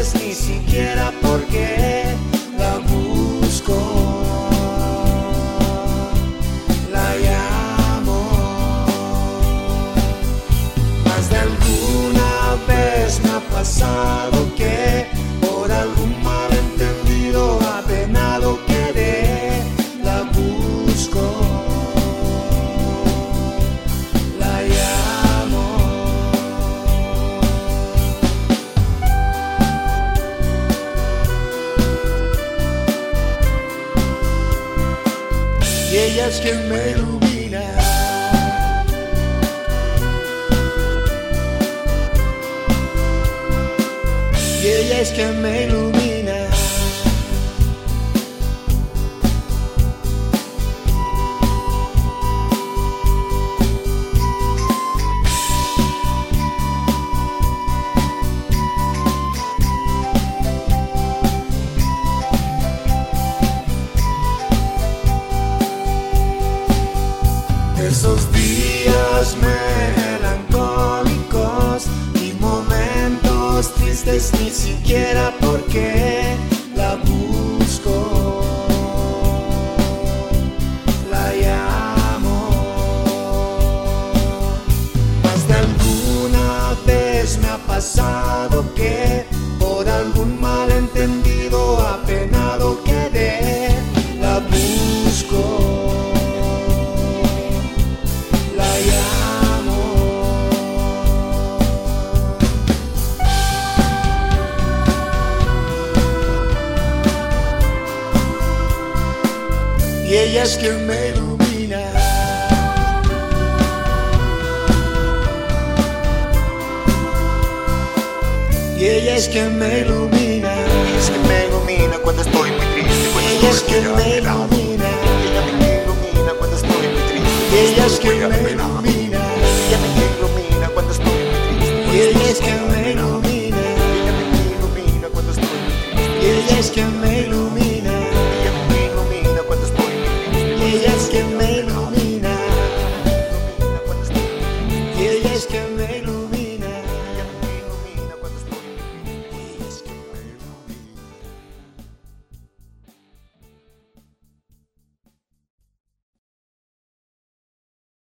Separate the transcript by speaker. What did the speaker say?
Speaker 1: tristes ni siquiera porque la busco, la llamo. Más de alguna vez me ha pasado que por algún malentendido apenado quedé, la busco, la llamo. Y ella es quien me ilumina. Y ella es quien me ilumina. Esos días melancólicos y momentos tristes ni siquiera porque la busco, la llamo. Más de alguna vez me ha pasado que por algún malentendido apenado quedé, la busco. Y ella es quien me ilumina. Y ella es quien me ilumina.
Speaker 2: Y es que me ilumina cuando estoy muy triste.
Speaker 1: Ella es quien me ilumina.
Speaker 2: Ella me ilumina cuando estoy muy triste.
Speaker 1: Y ella es quien me ilumina.